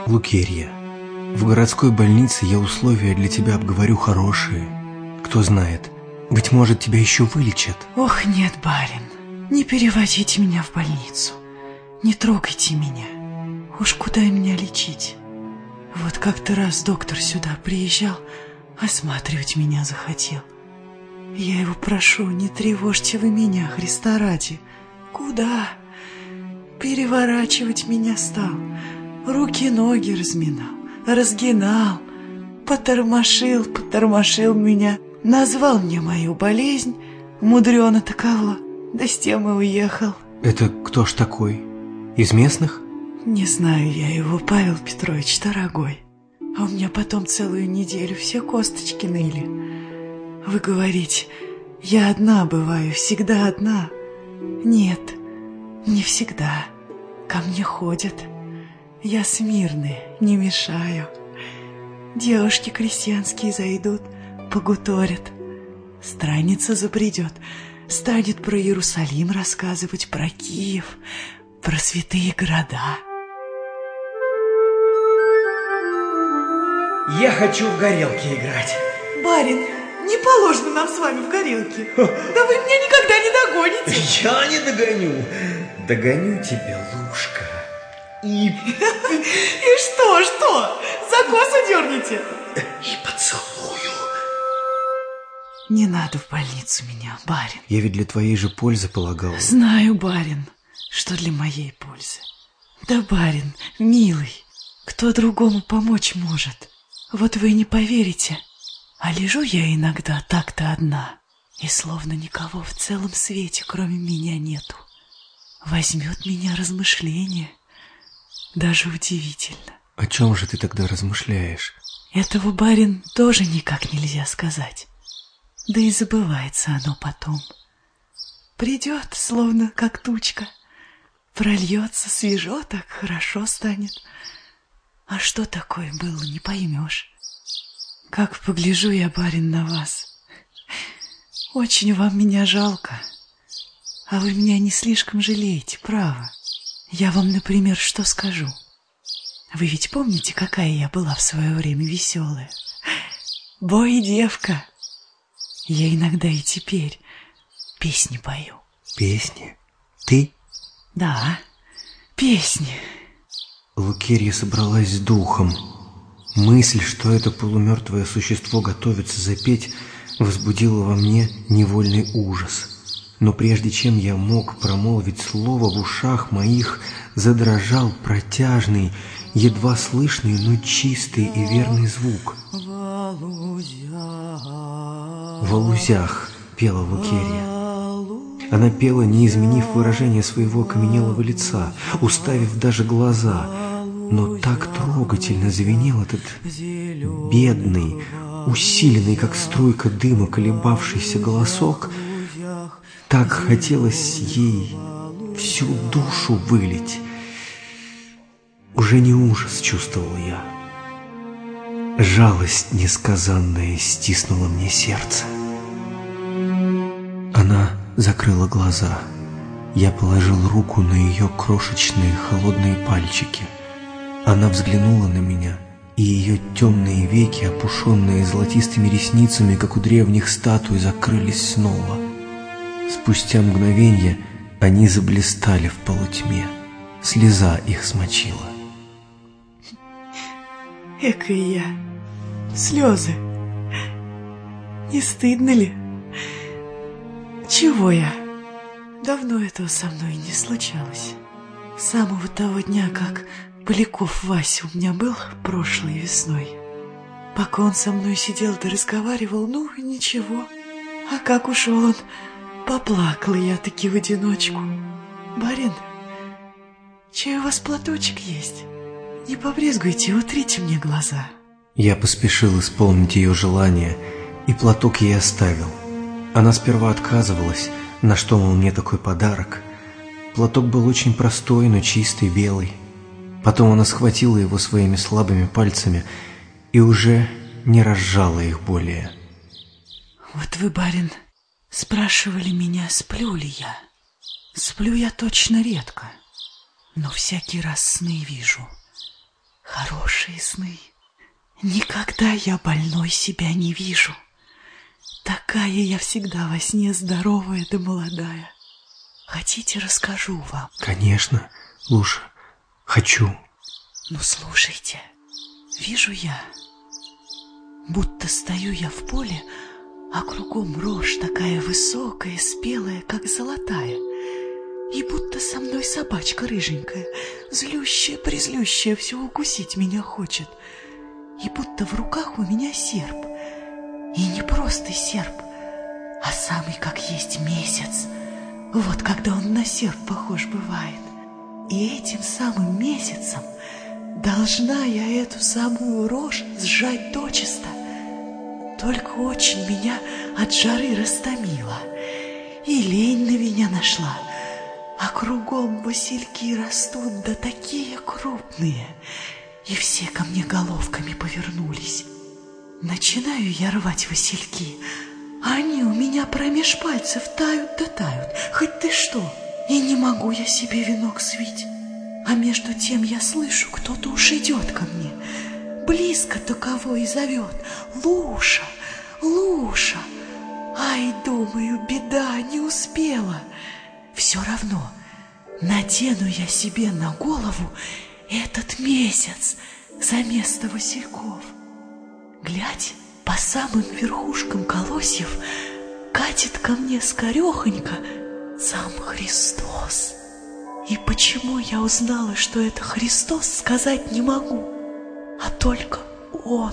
Лукерья, в городской больнице я условия для тебя обговорю хорошие. Кто знает, быть может, тебя еще вылечат. Ох, нет, барин, не переводите меня в больницу. Не трогайте меня. Уж куда меня лечить? Вот как-то раз доктор сюда приезжал, осматривать меня захотел. Я его прошу, не тревожьте вы меня, Христа ради. Куда? Переворачивать меня стал. Руки-ноги разминал, разгинал. Потормошил меня. Назвал мне мою болезнь. Мудрено таково. Да с тем и уехал. Это кто ж такой? Из местных? Не знаю я его, Павел Петрович, дорогой. А у меня потом целую неделю все косточки ныли. Вы говорите, я одна бываю, всегда одна. Нет, не всегда. Ко мне ходят. Я смирная, не мешаю. Девушки крестьянские зайдут, погуторят. Странница забредет, станет про Иерусалим рассказывать, про Киев, про святые города. Я хочу в горелки играть. Барин, не положено нам с вами в горелке. Да вы меня никогда не догоните. Я не догоню. Догоню тебя, Лушка. И что? За косу дернете? И поцелую. Не надо в больницу меня, барин. Я ведь для твоей же пользы полагал. Знаю, барин, что для моей пользы. Да, барин, милый, кто другому помочь может? Вот вы не поверите, а лежу я иногда так-то одна, и словно никого в целом свете, кроме меня, нету. Возьмет меня размышление. Даже удивительно. О чем же ты тогда размышляешь? Этого, барин, тоже никак нельзя сказать. Да и забывается оно потом. Придет, словно как тучка. Прольется, свежо так, хорошо станет. А что такое было, не поймешь. Как погляжу я, барин, на вас. Очень вам меня жалко. А вы меня не слишком жалеете, право. Я вам, например, что скажу. Вы ведь помните, какая я была в свое время веселая? Бой, девка. Я иногда и теперь песни пою. Песни? Ты? Да, песни. Лукерья собралась с духом. Мысль, что это полумертвое существо готовится запеть, возбудила во мне невольный ужас. Но прежде чем я мог промолвить слово, в ушах моих задрожал протяжный, едва слышный, но чистый и верный звук. «В алузях» пела Лукерья. Она пела, не изменив выражение своего окаменелого лица, уставив даже глаза, но так трогательно звенел этот бедный, усиленный, как струйка дыма, колебавшийся голосок. Так хотелось ей всю душу вылить. Уже не ужас чувствовал я. Жалость несказанная стиснула мне сердце. Она закрыла глаза. Я положил руку на ее крошечные холодные пальчики. Она взглянула на меня, и ее темные веки, опушенные золотистыми ресницами, как у древних статуй, закрылись снова. Спустя мгновенье они заблистали в полутьме. Слеза их смочила. Экая я. Слезы. Не стыдно ли? Чего я? Давно этого со мной не случалось. С самого того дня, как Поляков Вася у меня был прошлой весной. Пока он со мной сидел да разговаривал, ну, ничего. А как ушел он, поплакала я таки в одиночку. Барин, чай у вас платочек есть? Не побрезгуйте, утрите мне глаза. Я поспешил исполнить ее желание, и платок ей оставил. Она сперва отказывалась, на что, мол, мне такой подарок. Платок был очень простой, но чистый, белый. Потом она схватила его своими слабыми пальцами и уже не разжала их более. Вот вы, барин, спрашивали меня, сплю ли я. Сплю я точно редко, но всякий раз сны вижу. Хорошие сны. Никогда я больной себя не вижу. Такая я всегда во сне здоровая да молодая. Хотите, расскажу вам? Конечно, Луша, хочу. Ну, слушайте. Вижу я, будто стою я в поле, а кругом рожь такая высокая, спелая, как золотая. И будто со мной собачка рыженькая, злющая-призлющая, все укусить меня хочет. И будто в руках у меня серп. И не просто серп, а самый как есть месяц. Вот когда он на серп похож бывает. И этим самым месяцем должна я эту самую рожь сжать дочисто. Только очень меня от жары растомило, и лень на меня нашла. А кругом васильки растут, да такие крупные, и все ко мне головками повернулись. Начинаю я рвать васильки, а они у меня промеж пальцев тают да тают, хоть ты что. И не могу я себе венок свить. А между тем я слышу, кто-то уж идет ко мне. Близко-то кого и зовет: Луша, Луша. Ай, думаю, беда, не успела. Все равно надену я себе на голову этот месяц за место васильков. Глядь, по самым верхушкам колосьев катит ко мне скорехонько сам Христос. И почему я узнала, что это Христос, сказать не могу, а только Он,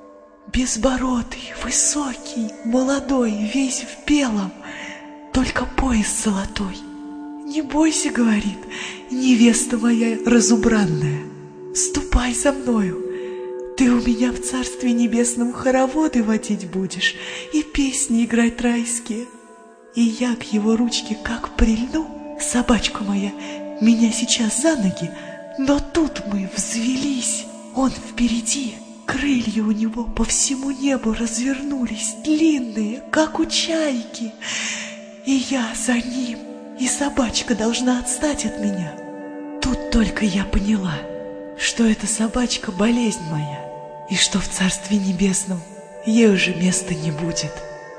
безбородый, высокий, молодой, весь в белом, только пояс золотой. Не бойся, говорит, невеста моя разубранная, ступай за мною. Ты у меня в Царстве Небесном хороводы водить будешь и песни играть райские. И я к его ручке как прильну, собачка моя, меня сейчас за ноги, но тут мы взвелись. Он впереди, крылья у него по всему небу развернулись, длинные, как у чайки. И я за ним, и собачка должна отстать от меня. Тут только я поняла, что эта собачка болезнь моя, и что в Царстве Небесном ей уже места не будет.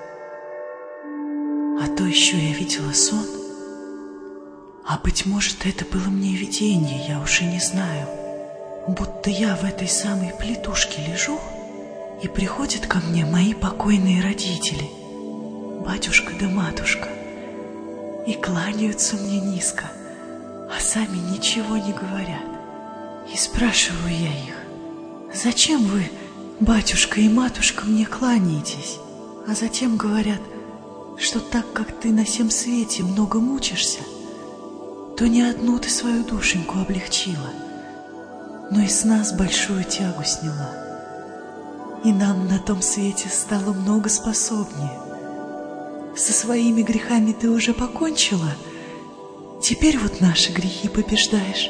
А то еще я видела сон, а быть может, это было мне видение, я уж и не знаю. Будто я в этой самой плитушке лежу, и приходят ко мне мои покойные родители, батюшка да матушка, и кланяются мне низко, а сами ничего не говорят. И спрашиваю я их: зачем вы, батюшка и матушка, мне кланяетесь? А затем говорят, что так как ты на сем свете много мучишься, то не одну ты свою душеньку облегчила, но и с нас большую тягу сняла. И нам на том свете стало много способнее. Со своими грехами ты уже покончила, теперь вот наши грехи побеждаешь.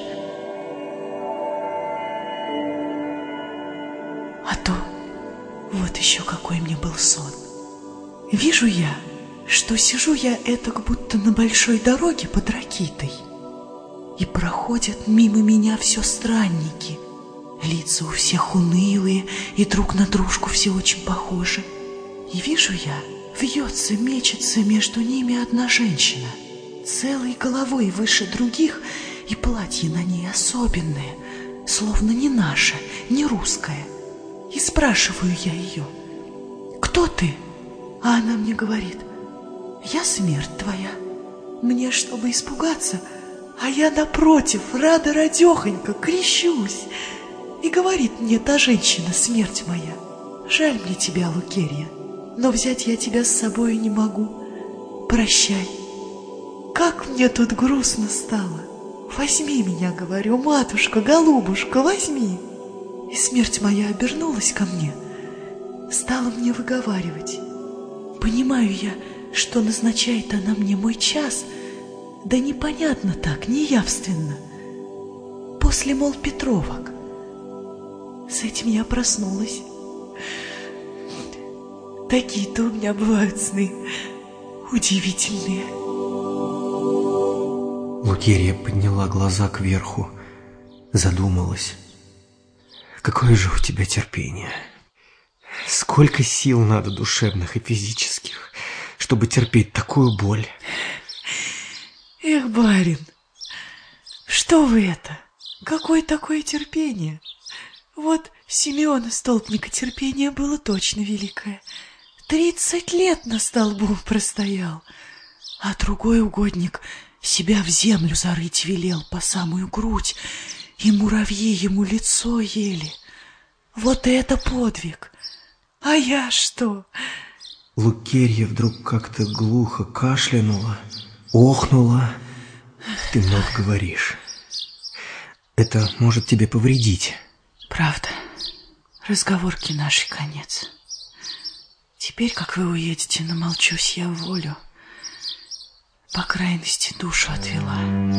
А то вот еще какой мне был сон. Вижу я, что сижу я этак будто на большой дороге под ракитой, и проходят мимо меня все странники. Лица у всех унылые, и друг на дружку все очень похожи. И вижу я, вьется, мечется между ними одна женщина, целой головой выше других, и платье на ней особенное, словно не наше, не русское. И спрашиваю я ее: кто ты? А она мне говорит: я смерть твоя. Мне, чтобы испугаться, а я напротив, рада-радехонька, крещусь. И говорит мне та женщина, смерть моя: жаль мне тебя, Лукерья, но взять я тебя с собой не могу. Прощай. Как мне тут грустно стало. Возьми меня, говорю, матушка, голубушка, возьми. И смерть моя обернулась ко мне, стала мне выговаривать. Понимаю я, что назначает она мне мой час, да непонятно так, неявственно. После, мол, Петровок. С этим я проснулась. Такие-то у меня бывают сны удивительные. Лукерья подняла глаза кверху, задумалась. Какое же у тебя терпение! Сколько сил надо душевных и физических, чтобы терпеть такую боль! Эх, барин, что вы это? Какое такое терпение? Вот Симеона Столпника терпение было точно великое. 30 лет на столбу простоял, а другой угодник себя в землю зарыть велел по самую грудь, и муравьи ему лицо ели. Вот это подвиг! А я что? Лукерья вдруг как-то глухо кашлянула, охнула. Ты много говоришь. Это может тебе повредить. Правда, разговорки наши конец. Теперь, как вы уедете, намолчусь я в волю. По крайности душу отвела.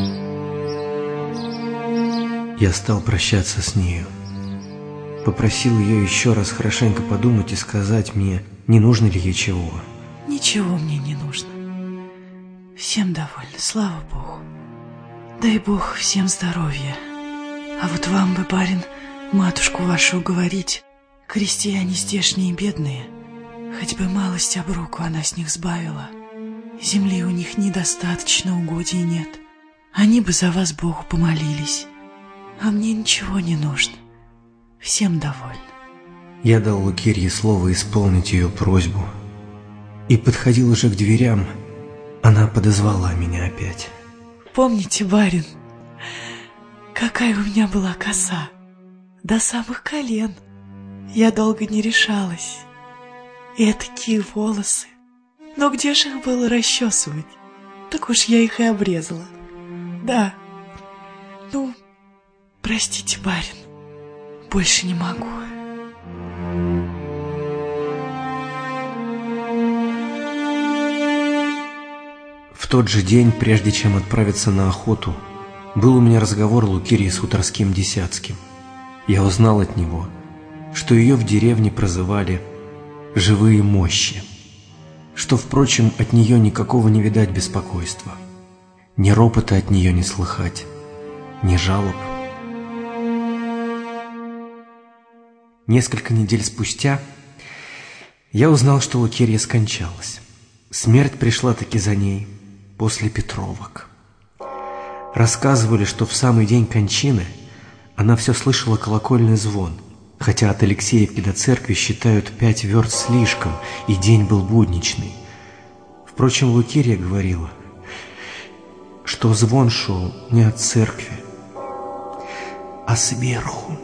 Я стал прощаться с нею. Попросил ее еще раз хорошенько подумать и сказать мне, не нужно ли ей чего. Ничего мне не нужно. Всем довольна, слава Богу. Дай Бог всем здоровья. А вот вам бы, барин, матушку вашу уговорить. Крестьяне здешние бедные. Хоть бы малость оброку она с них сбавила. Земли у них недостаточно, угодий нет. Они бы за вас Богу помолились. А мне ничего не нужно. Всем довольна. Я дал Лукерье слово исполнить ее просьбу. И подходил уже к дверям. Она подозвала меня опять. Помните, барин, какая у меня была коса? До самых колен. Я долго не решалась. И такие волосы. Но где же их было расчесывать? Так уж я их и обрезала. Да. Ну, простите, барин. Больше не могу. В тот же день, прежде чем отправиться на охоту, был у меня разговор Лукерьи с Хуторским Десятским. Я узнал от него, что ее в деревне прозывали «живые мощи», что, впрочем, от нее никакого не видать беспокойства, ни ропота от нее не слыхать, ни жалоб. Несколько недель спустя я узнал, что Лукерья скончалась. Смерть пришла таки за ней после Петровок. Рассказывали, что в самый день кончины она все слышала колокольный звон, хотя от Алексеевки до церкви считают 5 верст слишком, и день был будничный. Впрочем, Лукерья говорила, что звон шел не от церкви, а сверху.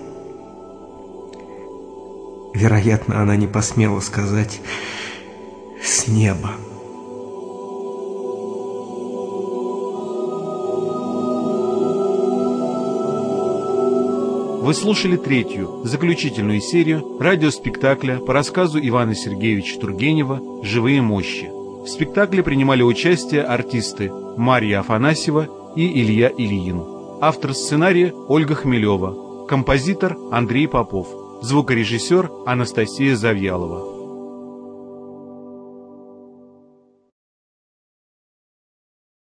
Вероятно, она не посмела сказать «с неба». Вы слушали третью, заключительную серию радиоспектакля по рассказу Ивана Сергеевича Тургенева «Живые мощи». В спектакле принимали участие артисты Марья Афанасьева и Илья Ильин. Автор сценария Ольга Хмелева, композитор Андрей Попов, звукорежиссер Анастасия Завьялова.